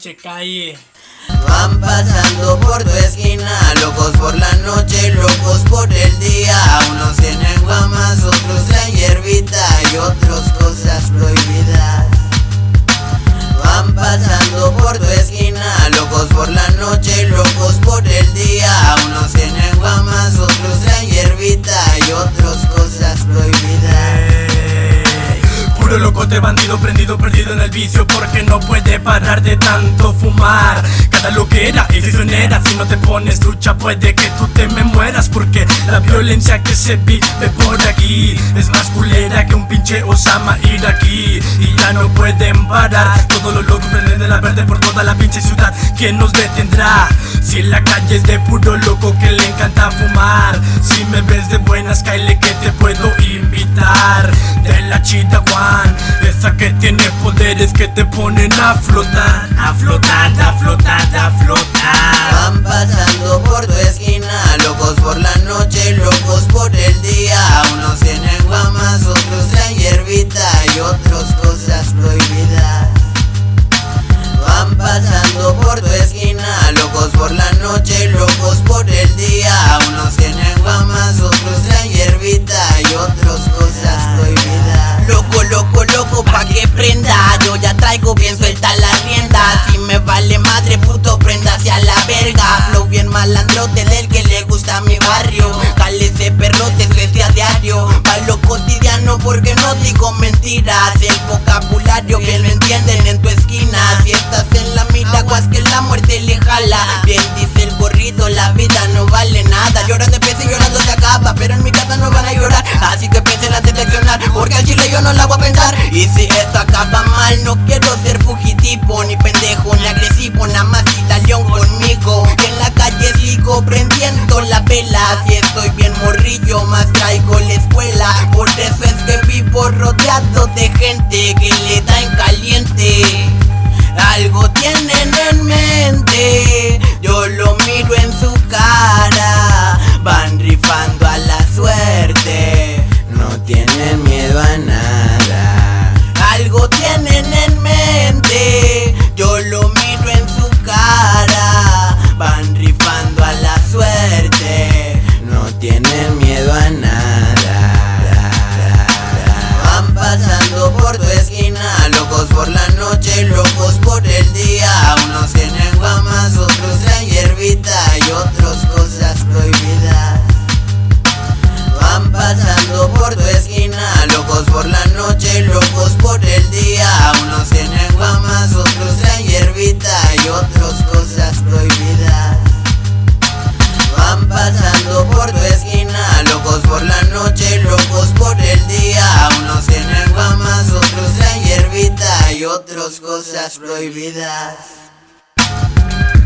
noche, calle. Van pasando por tu esquina, locos por la noche, locos por el día. Unos tienen guamas, otros traen hierbita y otros cosas prohibidas. Van pasando por tu esquina, locos por la noche, locos por el día. Unos tienen guamas, otros traen hierbita y otros cosas prohibidas. Puro locote bandido, prendido, perdido en el vicio, porque no puede parar de tanto fumar. Cada loquera es traicionera, si no te pones trucha puede que tú te me mueras, porque la violencia que se vive por aquí es más culera que un pinche Osama iraquí. Y ya no pueden parar, todos los locos prenden de la verde por toda la pinche ciudad. ¿Quién nos detendrá? Si la calle es de puro loco que le encanta fumar. Si me ves de buenas, cáele que te puedo invitar. De la chida Juan, esa que tiene poderes que te ponen a flotar, a flotar, a flotar, a flotar. Van pasando por tu esquina, locos por la noche, locos por el día. Unos tienen guamas, otros traen hierbita y otros cosas prohibidas. Van pasando por tu esquina, locos por la noche, locos por el día. Unos tienen guamas, otros traen hierbita y otros cosas prohibidas. Loco, loco, loco, pa' que prenda. Yo ya traigo bien suelta la rienda. Si me vale madre, puto, prenda hacia la verga. Flow bien malandrote del que le gusta mi barrio. Cale ese perrote, suerte a diario. Pa' lo cotidiano porque no digo mentiras. El vocabulario bien lo entienden en tu esquina. Si estás en la mira, guas que la muerte le jala. Bien dice el corrido, la vida no vale nada. Llorando empieza y llorando se acaba, pero en mi casa no van a llorar. Así que piensen antes de accionar, porque al chile yo no la voy a pensar. Y si esto acaba mal, no quiero ser fugitivo, ni pendejo, ni agresivo, nada más león conmigo. Y en la calle sigo prendiendo la vela. Si estoy bien morrillo, más traigo la escuela. Por eso es que vivo rodeado de gente que le da en caliente. Algo tienen en mente, yo lo miro en su cara. Van rifando a la suerte, no tienen miedo a nada. Algo tienen en mente, yo lo miro en su cara. Van rifando a la suerte, no tienen miedo a nada. Van pasando por tu esquina, locos por la noche, locos por el día. Unos tienen guamas, otros traen hierbita y otros cosas prohibidas. Van pasando por tu esquina, locos por la noche, locos por el día. Unos tienen guamas, otros traen hierbita y otros cosas prohibidas. Van pasando por tu esquina, locos por la noche, locos por el día. Unos tienen guamas, otros traen hierbita y otras cosas prohibidas.